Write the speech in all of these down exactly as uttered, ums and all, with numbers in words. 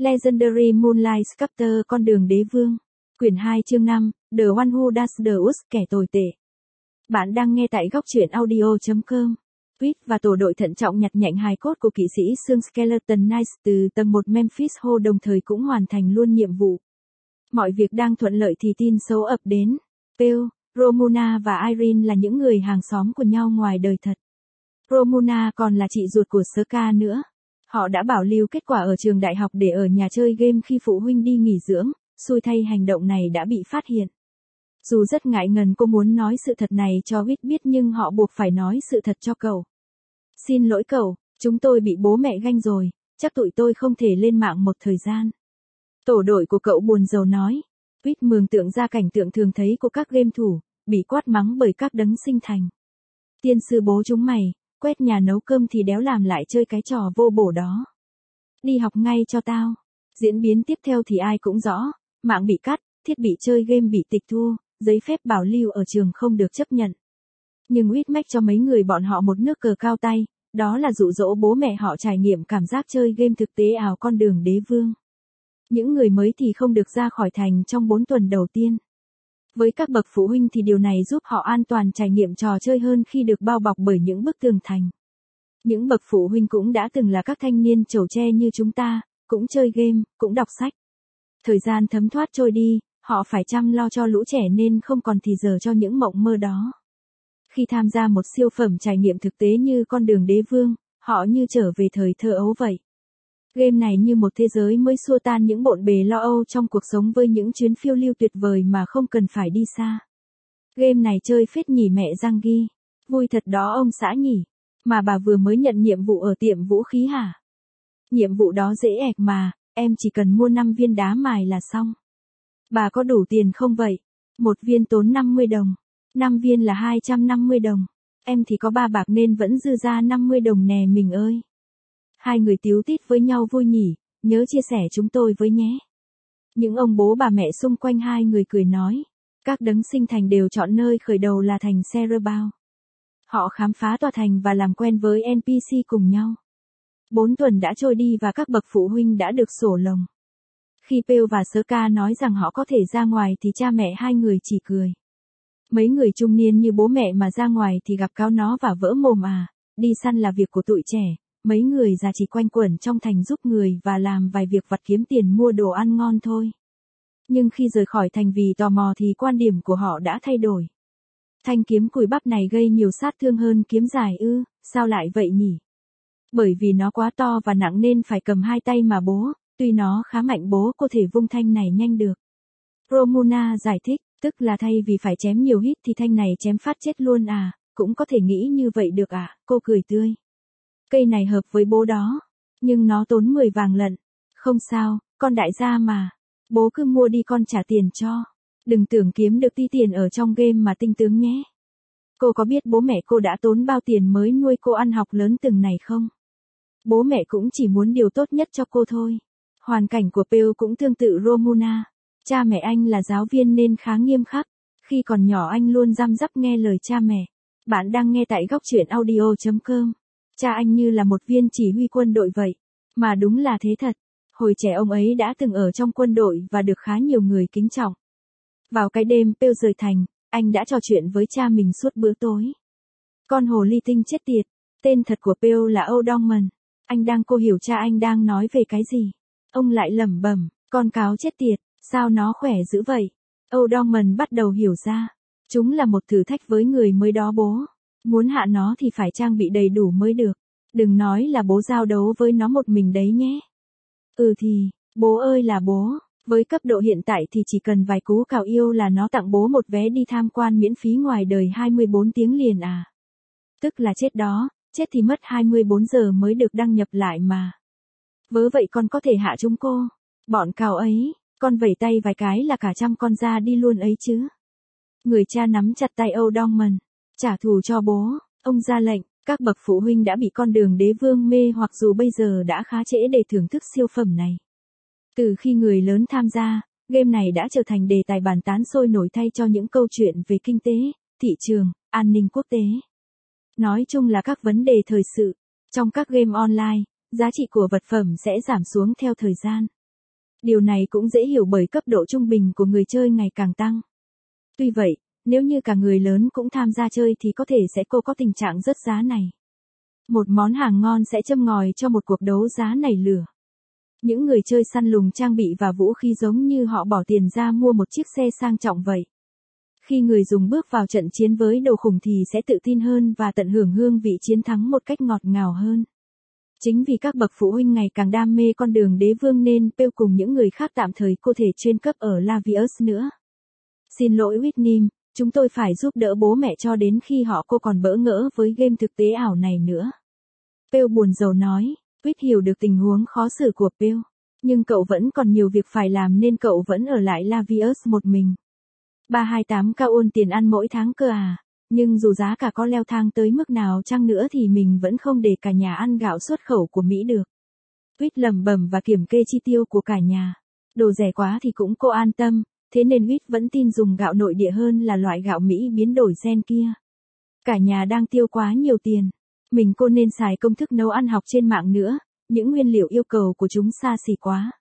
Legendary Moonlight Sculptor Con đường đế vương. Quyển hai chương năm, The One Who Does the Worst, kẻ tồi tệ. Bạn đang nghe tại góc truyện audio chấm com. Tweet và tổ đội thận trọng nhặt nhạnh hài cốt của kỵ sĩ xương Skeleton Knights từ tầng một Memphis Hall, đồng thời cũng hoàn thành luôn nhiệm vụ. Mọi việc đang thuận lợi thì tin xấu ập đến. Pearl, Romuna và Irene là những người hàng xóm của nhau ngoài đời thật. Romuna còn là chị ruột của Ska nữa. Họ đã bảo lưu kết quả ở trường đại học để ở nhà chơi game khi phụ huynh đi nghỉ dưỡng, xui thay hành động này đã bị phát hiện. Dù rất ngại ngần cô muốn nói sự thật này cho Whit biết nhưng họ buộc phải nói sự thật cho cậu. Xin lỗi cậu, chúng tôi bị bố mẹ ganh rồi, chắc tụi tôi không thể lên mạng một thời gian. Tổ đội của cậu buồn rầu nói. Whit mường tượng ra cảnh tượng thường thấy của các game thủ, bị quát mắng bởi các đấng sinh thành. Tiên sư bố chúng mày, quét nhà nấu cơm thì đéo làm lại chơi cái trò vô bổ đó. Đi học ngay cho tao. Diễn biến tiếp theo thì ai cũng rõ, mạng bị cắt, thiết bị chơi game bị tịch thu, giấy phép bảo lưu ở trường không được chấp nhận. Nhưng Whit mách cho mấy người bọn họ một nước cờ cao tay, đó là dụ dỗ bố mẹ họ trải nghiệm cảm giác chơi game thực tế ảo con đường đế vương. Những người mới thì không được ra khỏi thành trong bốn tuần đầu tiên. Với các bậc phụ huynh thì điều này giúp họ an toàn trải nghiệm trò chơi hơn khi được bao bọc bởi những bức tường thành. Những bậc phụ huynh cũng đã từng là các thanh niên chầu tre như chúng ta, cũng chơi game, cũng đọc sách. Thời gian thấm thoát trôi đi, họ phải chăm lo cho lũ trẻ nên không còn thì giờ cho những mộng mơ đó. Khi tham gia một siêu phẩm trải nghiệm thực tế như con đường đế vương, họ như trở về thời thơ ấu vậy. Game này như một thế giới mới xua tan những bộn bề lo âu trong cuộc sống với những chuyến phiêu lưu tuyệt vời mà không cần phải đi xa. Game này chơi phết nhỉ mẹ Giang Ghi. Vui thật đó ông xã nhỉ. Mà bà vừa mới nhận nhiệm vụ ở tiệm vũ khí hả? Nhiệm vụ đó dễ ẹc mà, em chỉ cần mua năm viên đá mài là xong. Bà có đủ tiền không vậy? Một viên tốn năm mươi đồng. năm viên là hai trăm năm mươi đồng. Em thì có ba bạc nên vẫn dư ra năm mươi đồng nè mình ơi. Hai người tíu tít với nhau vui nhỉ, nhớ chia sẻ chúng tôi với nhé. Những ông bố bà mẹ xung quanh hai người cười nói. Các đấng sinh thành đều chọn nơi khởi đầu là thành Cerebao. Họ khám phá tòa thành và làm quen với en pê xê cùng nhau. Bốn tuần đã trôi đi và các bậc phụ huynh đã được sổ lồng. Khi Pearl và Ska nói rằng họ có thể ra ngoài thì cha mẹ hai người chỉ cười. Mấy người trung niên như bố mẹ mà ra ngoài thì gặp cáo nó và vỡ mồm à, đi săn là việc của tụi trẻ. Mấy người già chỉ quanh quẩn trong thành giúp người và làm vài việc vặt kiếm tiền mua đồ ăn ngon thôi. Nhưng khi rời khỏi thành vì tò mò thì quan điểm của họ đã thay đổi. Thanh kiếm cùi bắp này gây nhiều sát thương hơn kiếm dài ư, sao lại vậy nhỉ? Bởi vì nó quá to và nặng nên phải cầm hai tay mà bố, tuy nó khá mạnh bố có thể vung thanh này nhanh được. Romuna giải thích, tức là thay vì phải chém nhiều hít thì thanh này chém phát chết luôn à, cũng có thể nghĩ như vậy được à, cô cười tươi. Cây này hợp với bố đó, nhưng nó tốn mười vàng lận. Không sao, con đại gia mà. Bố cứ mua đi con trả tiền cho. Đừng tưởng kiếm được tí tiền ở trong game mà tinh tướng nhé. Cô có biết bố mẹ cô đã tốn bao tiền mới nuôi cô ăn học lớn từng này không? Bố mẹ cũng chỉ muốn điều tốt nhất cho cô thôi. Hoàn cảnh của Pearl cũng tương tự Romuna. Cha mẹ anh là giáo viên nên khá nghiêm khắc. Khi còn nhỏ anh luôn răm rắp nghe lời cha mẹ. Bạn đang nghe tại góc truyện audio chấm com. Cha anh như là một viên chỉ huy quân đội vậy. Mà đúng là thế thật. Hồi trẻ ông ấy đã từng ở trong quân đội và được khá nhiều người kính trọng. Vào cái đêm Pearl rời thành, anh đã trò chuyện với cha mình suốt bữa tối. Con hồ ly tinh chết tiệt. Tên thật của Pearl là O'Donnell. Anh đang cô hiểu cha anh đang nói về cái gì. Ông lại lẩm bẩm, con cáo chết tiệt, sao nó khỏe dữ vậy. O'Donnell bắt đầu hiểu ra. Chúng là một thử thách với người mới đó bố. Muốn hạ nó thì phải trang bị đầy đủ mới được. Đừng nói là bố giao đấu với nó một mình đấy nhé. Ừ thì, bố ơi là bố. Với cấp độ hiện tại thì chỉ cần vài cú cào yêu là nó tặng bố một vé đi tham quan miễn phí ngoài đời hai mươi bốn tiếng liền à. Tức là chết đó, chết thì mất hai mươi bốn giờ mới được đăng nhập lại mà. Vớ vậy con có thể hạ chúng cô. Bọn cào ấy, con vẩy tay vài cái là cả trăm con ra đi luôn ấy chứ. Người cha nắm chặt tay O'Donnell. Trả thù cho bố, ông ra lệnh, các bậc phụ huynh đã bị con đường đế vương mê hoặc dù bây giờ đã khá trễ để thưởng thức siêu phẩm này. Từ khi người lớn tham gia, game này đã trở thành đề tài bàn tán sôi nổi thay cho những câu chuyện về kinh tế, thị trường, an ninh quốc tế. Nói chung là các vấn đề thời sự. Trong các game online, giá trị của vật phẩm sẽ giảm xuống theo thời gian. Điều này cũng dễ hiểu bởi cấp độ trung bình của người chơi ngày càng tăng. Tuy vậy, nếu như cả người lớn cũng tham gia chơi thì có thể sẽ cô có tình trạng rớt giá này. Một món hàng ngon sẽ châm ngòi cho một cuộc đấu giá nảy lửa. Những người chơi săn lùng trang bị và vũ khí giống như họ bỏ tiền ra mua một chiếc xe sang trọng vậy. Khi người dùng bước vào trận chiến với đồ khủng thì sẽ tự tin hơn và tận hưởng hương vị chiến thắng một cách ngọt ngào hơn. Chính vì các bậc phụ huynh ngày càng đam mê con đường đế vương nên Pew cùng những người khác tạm thời có thể trên cấp ở Lavius nữa. Xin lỗi Whitney, chúng tôi phải giúp đỡ bố mẹ cho đến khi họ cô còn bỡ ngỡ với game thực tế ảo này nữa. Pew buồn rầu nói, Whit hiểu được tình huống khó xử của Pew, nhưng cậu vẫn còn nhiều việc phải làm nên cậu vẫn ở lại Lavius một mình. ba hai tám k ôn tiền ăn mỗi tháng cơ à, nhưng dù giá cả có leo thang tới mức nào chăng nữa thì mình vẫn không để cả nhà ăn gạo xuất khẩu của Mỹ được. Whit lẩm bẩm và kiểm kê chi tiêu của cả nhà. Đồ rẻ quá thì cũng cô an tâm, thế nên Whit vẫn tin dùng gạo nội địa hơn là loại gạo Mỹ biến đổi gen kia. Cả nhà đang tiêu quá nhiều tiền. Mình cô nên xài công thức nấu ăn học trên mạng nữa, những nguyên liệu yêu cầu của chúng xa xỉ quá.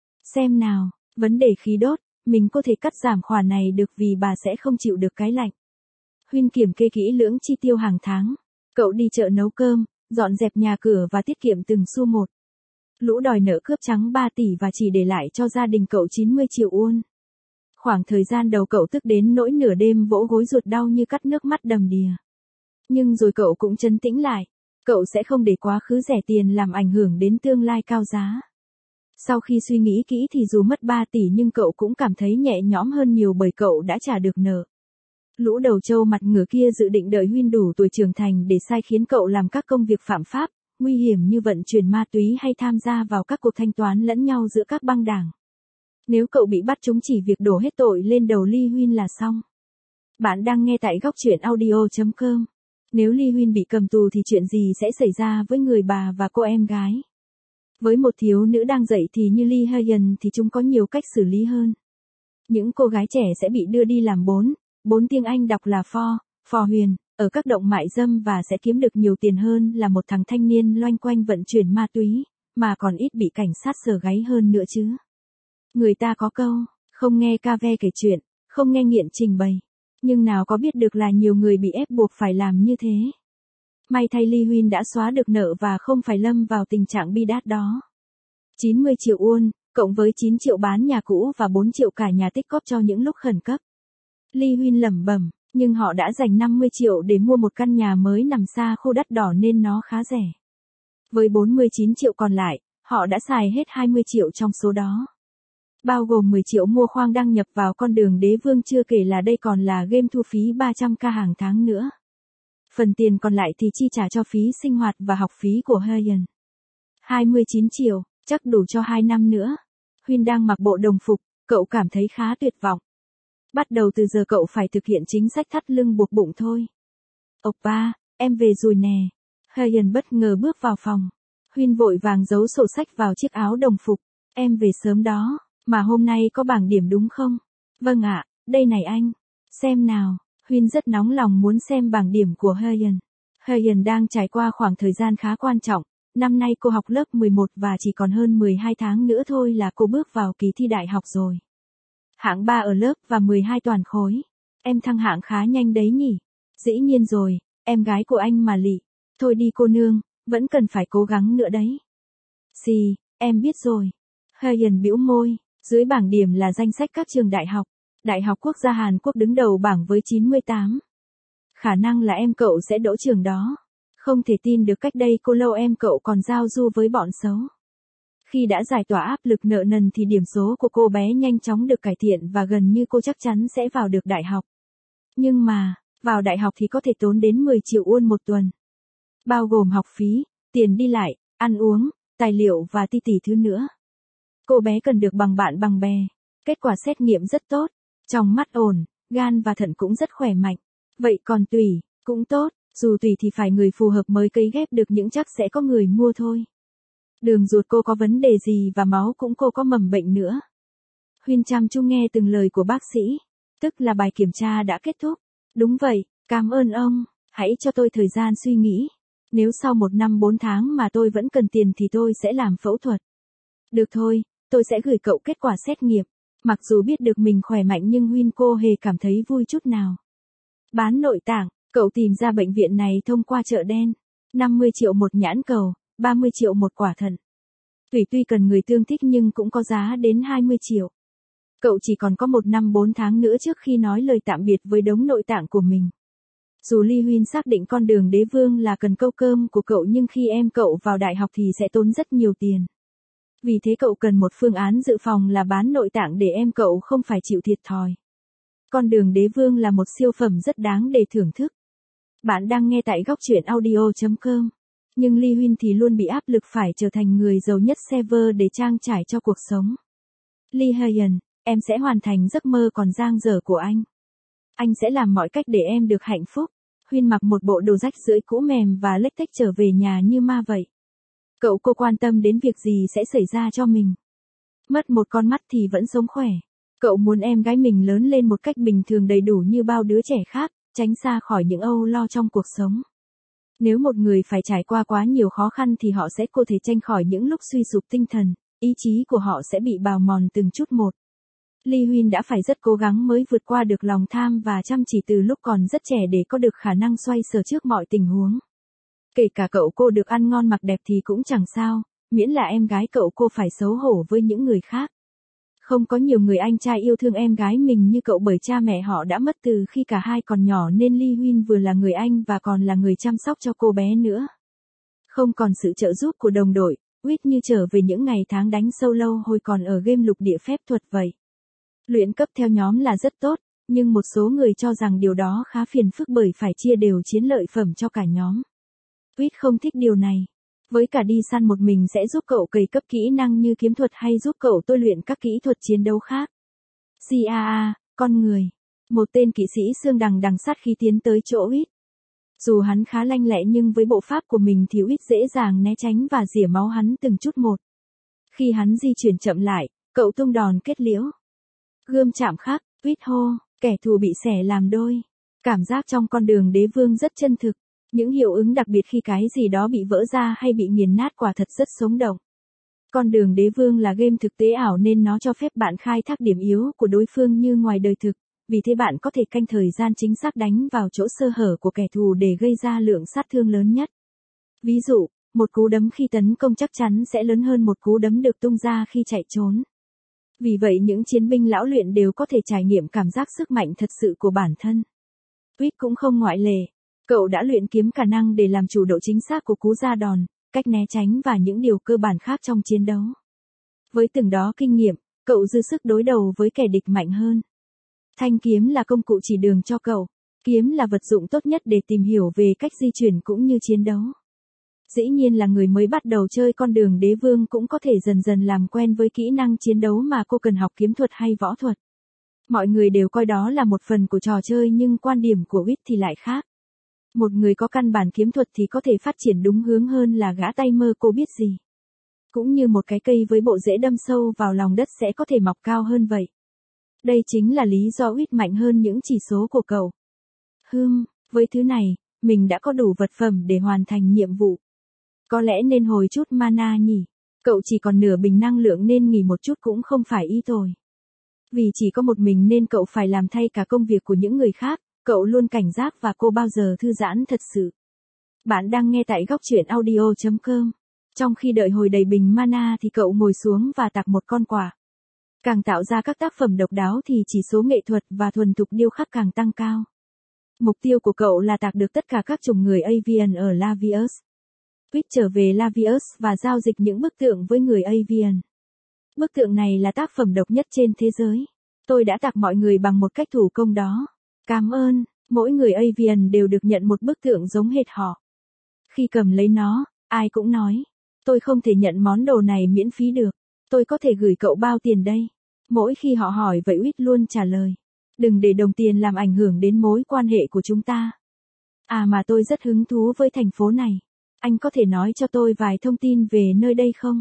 Xem nào, vấn đề khí đốt, mình có thể cắt giảm khoản này được vì bà sẽ không chịu được cái lạnh. Huyên kiểm kê kỹ lưỡng chi tiêu hàng tháng. Cậu đi chợ nấu cơm, dọn dẹp nhà cửa và tiết kiệm từng xu một. Lũ đòi nợ cướp trắng ba tỷ và chỉ để lại cho gia đình cậu chín mươi triệu won. Khoảng thời gian đầu cậu tức đến nỗi nửa đêm vỗ gối ruột đau như cắt nước mắt đầm đìa. Nhưng rồi cậu cũng trấn tĩnh lại. Cậu sẽ không để quá khứ rẻ tiền làm ảnh hưởng đến tương lai cao giá. Sau khi suy nghĩ kỹ thì dù mất ba tỷ nhưng cậu cũng cảm thấy nhẹ nhõm hơn nhiều bởi cậu đã trả được nợ. Lũ đầu trâu mặt ngửa kia dự định đợi Huyên đủ tuổi trưởng thành để sai khiến cậu làm các công việc phạm pháp, nguy hiểm như vận chuyển ma túy hay tham gia vào các cuộc thanh toán lẫn nhau giữa các băng đảng. Nếu cậu bị bắt chúng chỉ việc đổ hết tội lên đầu Lee Huyên là xong. Bạn đang nghe tại góc truyện audio chấm com. Nếu Lee Huyên bị cầm tù thì chuyện gì sẽ xảy ra với người bà và cô em gái? Với một thiếu nữ đang dậy thì như Lee Hyun thì chúng có nhiều cách xử lý hơn. Những cô gái trẻ sẽ bị đưa đi làm bốn, bốn tiếng Anh đọc là for, for huyền, ở các động mại dâm và sẽ kiếm được nhiều tiền hơn là một thằng thanh niên loanh quanh vận chuyển ma túy, mà còn ít bị cảnh sát sờ gáy hơn nữa chứ. Người ta có câu, không nghe ca ve kể chuyện, không nghe nghiện trình bày. Nhưng nào có biết được là nhiều người bị ép buộc phải làm như thế. May thay Lee Huyên đã xóa được nợ và không phải lâm vào tình trạng bi đát đó. chín mươi triệu won, cộng với chín triệu bán nhà cũ và bốn triệu cả nhà tích cóp cho những lúc khẩn cấp. Lee Huyên lẩm bẩm, nhưng họ đã dành năm mươi triệu để mua một căn nhà mới nằm xa khu đắt đỏ nên nó khá rẻ. Với bốn mươi chín triệu còn lại, họ đã xài hết hai mươi triệu trong số đó. Bao gồm mười triệu mua khoang đăng nhập vào con đường đế vương chưa kể là đây còn là game thu phí ba trăm k hàng tháng nữa. Phần tiền còn lại thì chi trả cho phí sinh hoạt và học phí của Hyun. hai mươi chín triệu, chắc đủ cho hai năm nữa. Huyên đang mặc bộ đồng phục, cậu cảm thấy khá tuyệt vọng. Bắt đầu từ giờ cậu phải thực hiện chính sách thắt lưng buộc bụng thôi. Oppa, em về rồi nè. Hyun bất ngờ bước vào phòng. Huyên vội vàng giấu sổ sách vào chiếc áo đồng phục. Em về sớm đó, mà hôm nay có bảng điểm đúng không? Vâng ạ, đây này anh. Xem nào, Huyên rất nóng lòng muốn xem bảng điểm của Hyun. Hyun đang trải qua khoảng thời gian khá quan trọng. Năm nay cô học lớp mười một và chỉ còn hơn mười hai tháng nữa thôi là cô bước vào kỳ thi đại học rồi. Hạng ba ở lớp và mười hai toàn khối. Em thăng hạng khá nhanh đấy nhỉ? Dĩ nhiên rồi, em gái của anh mà lị. Thôi đi cô nương, vẫn cần phải cố gắng nữa đấy. Xì, em biết rồi. Hyun bĩu môi, dưới bảng điểm là danh sách các trường đại học. Đại học Quốc gia Hàn Quốc đứng đầu bảng với chín mươi tám. Khả năng là em cậu sẽ đỗ trường đó. Không thể tin được cách đây cô lâu em cậu còn giao du với bọn xấu. Khi đã giải tỏa áp lực nợ nần thì điểm số của cô bé nhanh chóng được cải thiện và gần như cô chắc chắn sẽ vào được đại học. Nhưng mà, vào đại học thì có thể tốn đến mười triệu won một tuần. Bao gồm học phí, tiền đi lại, ăn uống, tài liệu và ti tỷ thứ nữa. Cô bé cần được bằng bạn bằng bè. Kết quả xét nghiệm rất tốt. Trong mắt ổn, gan và thận cũng rất khỏe mạnh. Vậy còn tủy, cũng tốt. Dù tùy thì phải người phù hợp mới cấy ghép được những chắc sẽ có người mua thôi. Đường ruột cô có vấn đề gì và máu cũng cô có mầm bệnh nữa. Huyên chăm chú nghe từng lời của bác sĩ. Tức là bài kiểm tra đã kết thúc. Đúng vậy, cảm ơn ông, hãy cho tôi thời gian suy nghĩ. Nếu sau một năm bốn tháng mà tôi vẫn cần tiền thì tôi sẽ làm phẫu thuật. Được thôi, tôi sẽ gửi cậu kết quả xét nghiệm. Mặc dù biết được mình khỏe mạnh nhưng Huyên cô hề cảm thấy vui chút nào. Bán nội tạng, cậu tìm ra bệnh viện này thông qua chợ đen. năm mươi triệu một nhãn cầu, ba mươi triệu một quả thận. Tùy tuy cần người tương thích nhưng cũng có giá đến hai mươi triệu. Cậu chỉ còn có một năm bốn tháng nữa trước khi nói lời tạm biệt với đống nội tạng của mình. Dù Ly Huyên xác định con đường đế vương là cần câu cơm của cậu nhưng khi em cậu vào đại học thì sẽ tốn rất nhiều tiền. Vì thế cậu cần một phương án dự phòng là bán nội tạng để em cậu không phải chịu thiệt thòi. Con đường đế vương là một siêu phẩm rất đáng để thưởng thức. Bạn đang nghe tại góc truyện audio chấm com. Nhưng Ly Huyên thì luôn bị áp lực phải trở thành người giàu nhất server để trang trải cho cuộc sống. Lee Hyun, em sẽ hoàn thành giấc mơ còn dang dở của anh. Anh sẽ làm mọi cách để em được hạnh phúc. Huyên mặc một bộ đồ rách rưới cũ mềm và lếch thếch trở về nhà như ma vậy. Cậu cô quan tâm đến việc gì sẽ xảy ra cho mình. Mất một con mắt thì vẫn sống khỏe. Cậu muốn em gái mình lớn lên một cách bình thường đầy đủ như bao đứa trẻ khác, tránh xa khỏi những âu lo trong cuộc sống. Nếu một người phải trải qua quá nhiều khó khăn thì họ sẽ có thể tranh khỏi những lúc suy sụp tinh thần, ý chí của họ sẽ bị bào mòn từng chút một. Lee Huyên đã phải rất cố gắng mới vượt qua được lòng tham và chăm chỉ từ lúc còn rất trẻ để có được khả năng xoay sở trước mọi tình huống. Kể cả cậu cô được ăn ngon mặc đẹp thì cũng chẳng sao, miễn là em gái cậu cô phải xấu hổ với những người khác. Không có nhiều người anh trai yêu thương em gái mình như cậu bởi cha mẹ họ đã mất từ khi cả hai còn nhỏ nên Lee Huyên vừa là người anh và còn là người chăm sóc cho cô bé nữa. Không còn sự trợ giúp của đồng đội, Huyết như trở về những ngày tháng đánh solo hồi còn ở game lục địa phép thuật vậy. Luyện cấp theo nhóm là rất tốt, nhưng một số người cho rằng điều đó khá phiền phức bởi phải chia đều chiến lợi phẩm cho cả nhóm. Huyết không thích điều này. Với cả đi săn một mình sẽ giúp cậu cày cấp kỹ năng như kiếm thuật hay giúp cậu tôi luyện các kỹ thuật chiến đấu khác. giê a a, con người. Một tên kỵ sĩ xương đằng đằng sát khi tiến tới chỗ Huyết. Dù hắn khá lanh lẹ nhưng với bộ pháp của mình thì Huyết dễ dàng né tránh và rỉa máu hắn từng chút một. Khi hắn di chuyển chậm lại, cậu tung đòn kết liễu. Gươm chạm khắc, Huyết hô, kẻ thù bị xẻ làm đôi. Cảm giác trong con đường đế vương rất chân thực. Những hiệu ứng đặc biệt khi cái gì đó bị vỡ ra hay bị nghiền nát quả thật rất sống động. Con đường đế vương là game thực tế ảo nên nó cho phép bạn khai thác điểm yếu của đối phương như ngoài đời thực, vì thế bạn có thể canh thời gian chính xác đánh vào chỗ sơ hở của kẻ thù để gây ra lượng sát thương lớn nhất. Ví dụ, một cú đấm khi tấn công chắc chắn sẽ lớn hơn một cú đấm được tung ra khi chạy trốn. Vì vậy những chiến binh lão luyện đều có thể trải nghiệm cảm giác sức mạnh thật sự của bản thân. Huyết cũng không ngoại lệ. Cậu đã luyện kiếm khả năng để làm chủ độ chính xác của cú ra đòn, cách né tránh và những điều cơ bản khác trong chiến đấu. Với từng đó kinh nghiệm, cậu dư sức đối đầu với kẻ địch mạnh hơn. Thanh kiếm là công cụ chỉ đường cho cậu. Kiếm là vật dụng tốt nhất để tìm hiểu về cách di chuyển cũng như chiến đấu. Dĩ nhiên là người mới bắt đầu chơi con đường đế vương cũng có thể dần dần làm quen với kỹ năng chiến đấu mà cô cần học kiếm thuật hay võ thuật. Mọi người đều coi đó là một phần của trò chơi nhưng quan điểm của Huyết thì lại khác. Một người có căn bản kiếm thuật thì có thể phát triển đúng hướng hơn là gã tay mơ cô biết gì. Cũng như một cái cây với bộ rễ đâm sâu vào lòng đất sẽ có thể mọc cao hơn vậy. Đây chính là lý do Huyết mạnh hơn những chỉ số của cậu. Hừm, với thứ này, mình đã có đủ vật phẩm để hoàn thành nhiệm vụ. Có lẽ nên hồi chút mana nhỉ. Cậu chỉ còn nửa bình năng lượng nên nghỉ một chút cũng không phải ý tồi. Vì chỉ có một mình nên cậu phải làm thay cả công việc của những người khác. Cậu luôn cảnh giác và cô bao giờ thư giãn thật sự. Bạn đang nghe tại góc truyện audio chấm com. Trong khi đợi hồi đầy bình mana thì cậu ngồi xuống và tạc một con quả. Càng tạo ra các tác phẩm độc đáo thì chỉ số nghệ thuật và thuần thục điêu khắc càng tăng cao. Mục tiêu của cậu là tạc được tất cả các chủng người Avian ở Lavius. Huyết trở về Lavius và giao dịch những bức tượng với người Avian. Bức tượng này là tác phẩm độc nhất trên thế giới. Tôi đã tạc mọi người bằng một cách thủ công đó. Cảm ơn, mỗi người Avian đều được nhận một bức tượng giống hệt họ. Khi cầm lấy nó, ai cũng nói, tôi không thể nhận món đồ này miễn phí được, tôi có thể gửi cậu bao tiền đây. Mỗi khi họ hỏi vậy Huyết luôn trả lời, đừng để đồng tiền làm ảnh hưởng đến mối quan hệ của chúng ta. À mà tôi rất hứng thú với thành phố này, anh có thể nói cho tôi vài thông tin về nơi đây không?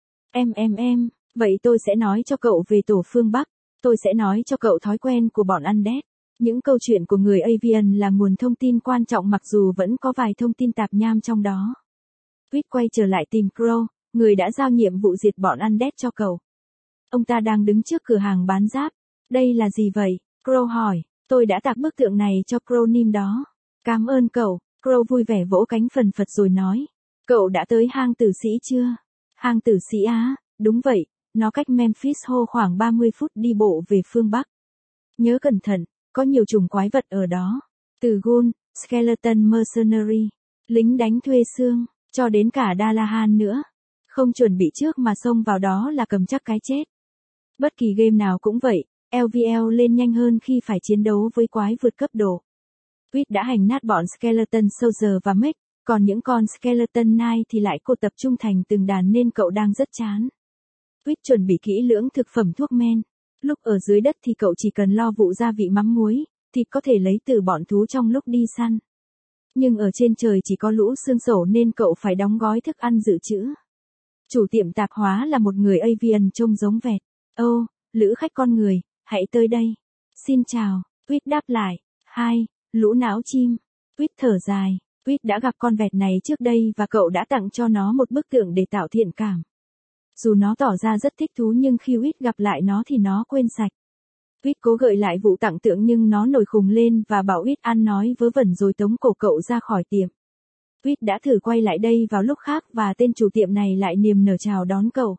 Em em em, vậy tôi sẽ nói cho cậu về tổ phương Bắc, tôi sẽ nói cho cậu thói quen của bọn Undead. Những câu chuyện của người Avian là nguồn thông tin quan trọng mặc dù vẫn có vài thông tin tạp nham trong đó. Huyết quay trở lại tìm Crow, người đã giao nhiệm vụ diệt bọn Undead cho cậu. Ông ta đang đứng trước cửa hàng bán giáp. Đây là gì vậy? Crow hỏi. Tôi đã tặng bức tượng này cho Cronim đó. Cảm ơn cậu. Crow vui vẻ vỗ cánh phần phật rồi nói. Cậu đã tới hang tử sĩ chưa? Hang tử sĩ á, đúng vậy, nó cách Memphis Ho khoảng ba mươi phút đi bộ về phương Bắc. Nhớ cẩn thận, có nhiều chủng quái vật ở đó. Từ Ghul, Skeleton Mercenary, lính đánh thuê xương, cho đến cả Dalahan nữa. Không chuẩn bị trước mà xông vào đó là cầm chắc cái chết. Bất kỳ game nào cũng vậy, lờ vê lờ lên nhanh hơn khi phải chiến đấu với quái vượt cấp độ. Quýt đã hành nát bọn Skeleton Soldier và Mech, còn những con Skeleton Knight thì lại cô tập trung thành từng đàn nên cậu đang rất chán. Quýt chuẩn bị kỹ lưỡng thực phẩm thuốc men. Lúc ở dưới đất thì cậu chỉ cần lo vụ gia vị mắm muối, thịt có thể lấy từ bọn thú trong lúc đi săn. Nhưng ở trên trời chỉ có lũ xương sổ nên cậu phải đóng gói thức ăn dự trữ. Chủ tiệm tạp hóa là một người avian trông giống vẹt. Ô, oh, lữ khách con người, hãy tới đây. Xin chào, Quýt đáp lại. Hai, lũ não chim. Quýt thở dài. Quýt đã gặp con vẹt này trước đây và cậu đã tặng cho nó một bức tượng để tạo thiện cảm. Dù nó tỏ ra rất thích thú nhưng khi Quýt gặp lại nó thì nó quên sạch. Quýt cố gợi lại vụ tặng tượng nhưng nó nổi khùng lên và bảo Quýt ăn nói vớ vẩn rồi tống cổ cậu ra khỏi tiệm. Quýt đã thử quay lại đây vào lúc khác và tên chủ tiệm này lại niềm nở chào đón cậu.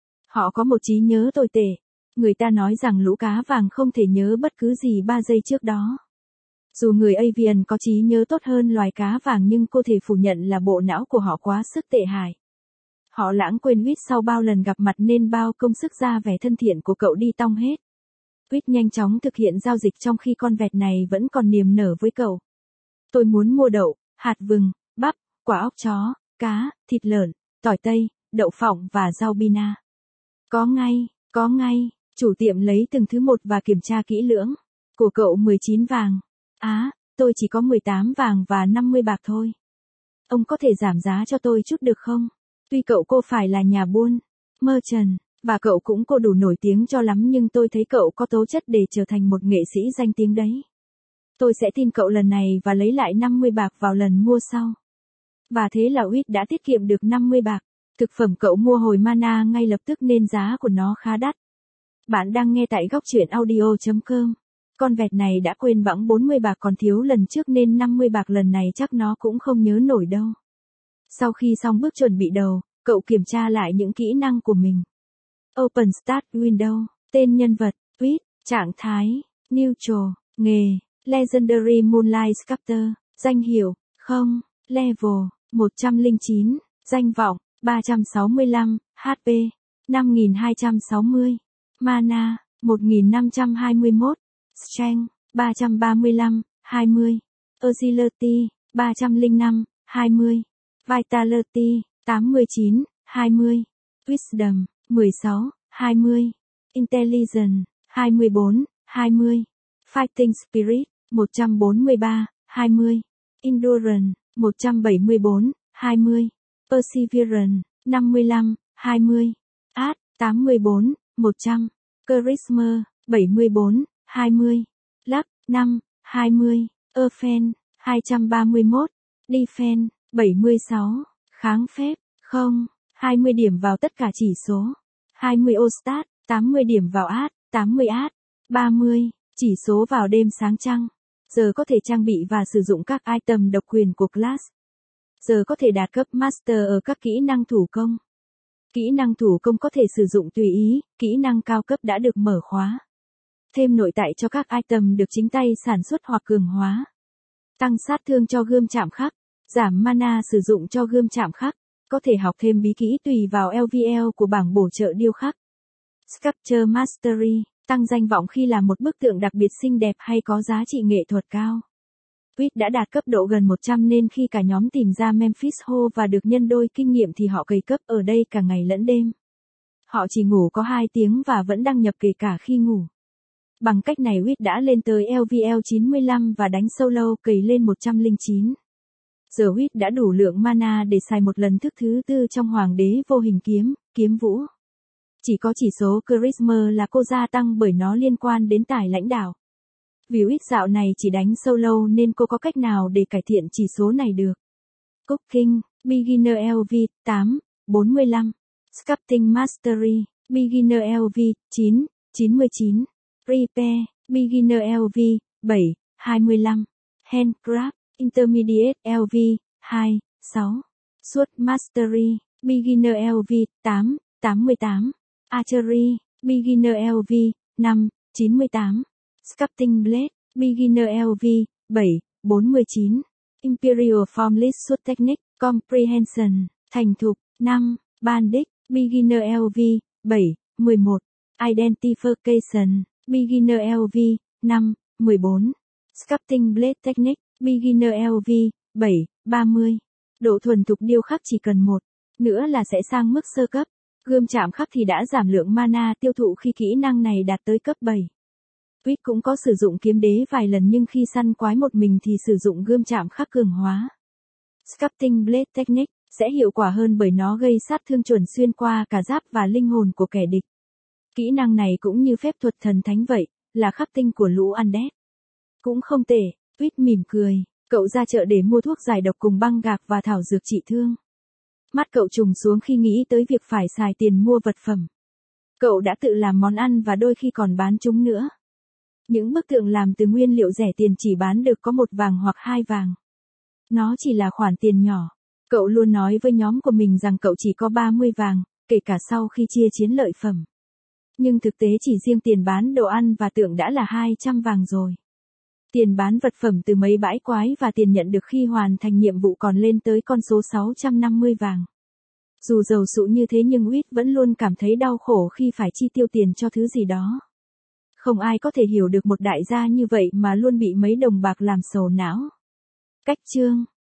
Họ có một trí nhớ tồi tệ. Người ta nói rằng lũ cá vàng không thể nhớ bất cứ gì ba giây trước đó. Dù người avian có trí nhớ tốt hơn loài cá vàng nhưng cô thể phủ nhận là bộ não của họ quá sức tệ hại. Họ lãng quên Quýt sau bao lần gặp mặt nên bao công sức ra vẻ thân thiện của cậu đi tong hết. Quýt nhanh chóng thực hiện giao dịch trong khi con vẹt này vẫn còn niềm nở với cậu. Tôi muốn mua đậu, hạt vừng, bắp, quả óc chó, cá, thịt lợn, tỏi tây, đậu phộng và rau bina. Có ngay, có ngay, chủ tiệm lấy từng thứ một và kiểm tra kỹ lưỡng. Của cậu mười chín vàng. Á, à, tôi chỉ có mười tám vàng và năm mươi bạc thôi. Ông có thể giảm giá cho tôi chút được không? Tuy cậu cô phải là nhà buôn, merchant, và cậu cũng cô đủ nổi tiếng cho lắm nhưng tôi thấy cậu có tố chất để trở thành một nghệ sĩ danh tiếng đấy. Tôi sẽ tin cậu lần này và lấy lại năm mươi bạc vào lần mua sau. Và thế là Quýt đã tiết kiệm được năm mươi bạc. Thực phẩm cậu mua hồi Mana ngay lập tức nên giá của nó khá đắt. Bạn đang nghe tại góc truyện audio chấm com. Con vẹt này đã quên bẵng bốn mươi bạc còn thiếu lần trước nên năm mươi bạc lần này chắc nó cũng không nhớ nổi đâu. Sau khi xong bước chuẩn bị đầu, cậu kiểm tra lại những kỹ năng của mình. Open Start Window, tên nhân vật, Quýt, trạng thái, Neutral, nghề, Legendary Moonlight Sculptor, danh hiệu, không, Level, một trăm lẻ chín, danh vọng, ba trăm sáu mươi lăm, hát pê, năm nghìn hai trăm sáu mươi, Mana, một nghìn năm trăm hai mươi mốt, Strength, ba trăm ba mươi lăm, hai mươi, Agility, ba trăm lẻ năm, hai mươi, Vitality, tám mươi chín, hai mươi, Wisdom, mười sáu, hai mươi, Intelligence, hai mươi bốn, hai mươi, Fighting Spirit, một trăm bốn mươi ba, hai mươi, Endurance, một trăm bảy mươi bốn, hai mươi, Perseverance, năm mươi lăm, hai mươi, Art, tám mươi bốn, một trăm, Charisma, bảy mươi bốn, hai mươi, Luck, năm, hai mươi, Offense, hai trăm ba mươi mốt, Defense, bảy mươi sáu, kháng phép, không, hai mươi điểm vào tất cả chỉ số, hai mươi Ostat, tám mươi điểm vào Art, tám mươi Art, ba mươi, chỉ số vào đêm sáng trăng. Giờ có thể trang bị và sử dụng các item độc quyền của class. Giờ có thể đạt cấp Master ở các kỹ năng thủ công. Kỹ năng thủ công có thể sử dụng tùy ý, kỹ năng cao cấp đã được mở khóa. Thêm nội tại cho các item được chính tay sản xuất hoặc cường hóa. Tăng sát thương cho gươm chạm khắc. Giảm mana sử dụng cho gươm chạm khắc. Có thể học thêm bí kỹ tùy vào lờ vê lờ của bảng bổ trợ điêu khắc. Sculpture Mastery. Tăng danh vọng khi làm một bức tượng đặc biệt xinh đẹp hay có giá trị nghệ thuật cao. Quýt đã đạt cấp độ gần một trăm nên khi cả nhóm tìm ra Memphis Ho và được nhân đôi kinh nghiệm thì họ cày cấp ở đây cả ngày lẫn đêm. Họ chỉ ngủ có hai tiếng và vẫn đăng nhập kể cả khi ngủ. Bằng cách này Quýt đã lên tới lờ vê lờ chín mươi lăm và đánh solo cày lên một trăm lẻ chín. Giờ Quýt đã đủ lượng mana để xài một lần thức thứ tư trong Hoàng đế vô hình kiếm, kiếm vũ. Chỉ có chỉ số Charisma là cô gia tăng bởi nó liên quan đến tài lãnh đạo. Vì Quýt dạo này chỉ đánh solo nên cô có cách nào để cải thiện chỉ số này được. Cooking, Beginner lờ vê, tám, bốn mươi lăm. Sculpting Mastery, Beginner L V, chín, chín mươi chín. Repair, Beginner L V, bảy, hai mươi lăm. Handcraft, Intermediate L V, hai, sáu. Sword Mastery, Beginner L V, tám, tám mươi tám. Archery, Beginner L V, năm, chín mươi tám. Sculpting Blade, Beginner L V, bảy, bốn mươi chín. Imperial Formless Sword Technique, Comprehension, thành thục, năm. Bandit, Beginner L V, bảy, mười một. Identification, Beginner L V, năm, mười bốn. Sculpting Blade Technique, Beginner L V, bảy, ba mươi. Độ thuần thục điêu khắc chỉ cần một nữa là sẽ sang mức sơ cấp. Gươm chạm khắc thì đã giảm lượng mana tiêu thụ khi kỹ năng này đạt tới cấp bảy. Tweet cũng có sử dụng kiếm đế vài lần nhưng khi săn quái một mình thì sử dụng gươm chạm khắc cường hóa. Sculpting Blade Technique sẽ hiệu quả hơn bởi nó gây sát thương chuẩn xuyên qua cả giáp và linh hồn của kẻ địch. Kỹ năng này cũng như phép thuật thần thánh vậy, là khắc tinh của lũ undead. Cũng không tệ, Tweet mỉm cười, cậu ra chợ để mua thuốc giải độc cùng băng gạc và thảo dược trị thương. Mắt cậu trùng xuống khi nghĩ tới việc phải xài tiền mua vật phẩm. Cậu đã tự làm món ăn và đôi khi còn bán chúng nữa. Những bức tượng làm từ nguyên liệu rẻ tiền chỉ bán được có một vàng hoặc hai vàng. Nó chỉ là khoản tiền nhỏ. Cậu luôn nói với nhóm của mình rằng cậu chỉ có ba mươi vàng, kể cả sau khi chia chiến lợi phẩm. Nhưng thực tế chỉ riêng tiền bán đồ ăn và tượng đã là hai trăm vàng rồi. Tiền bán vật phẩm từ mấy bãi quái và tiền nhận được khi hoàn thành nhiệm vụ còn lên tới con số sáu trăm năm mươi vàng. Dù giàu sụ như thế nhưng Uyết vẫn luôn cảm thấy đau khổ khi phải chi tiêu tiền cho thứ gì đó. Không ai có thể hiểu được một đại gia như vậy mà luôn bị mấy đồng bạc làm sầu não. Cách chương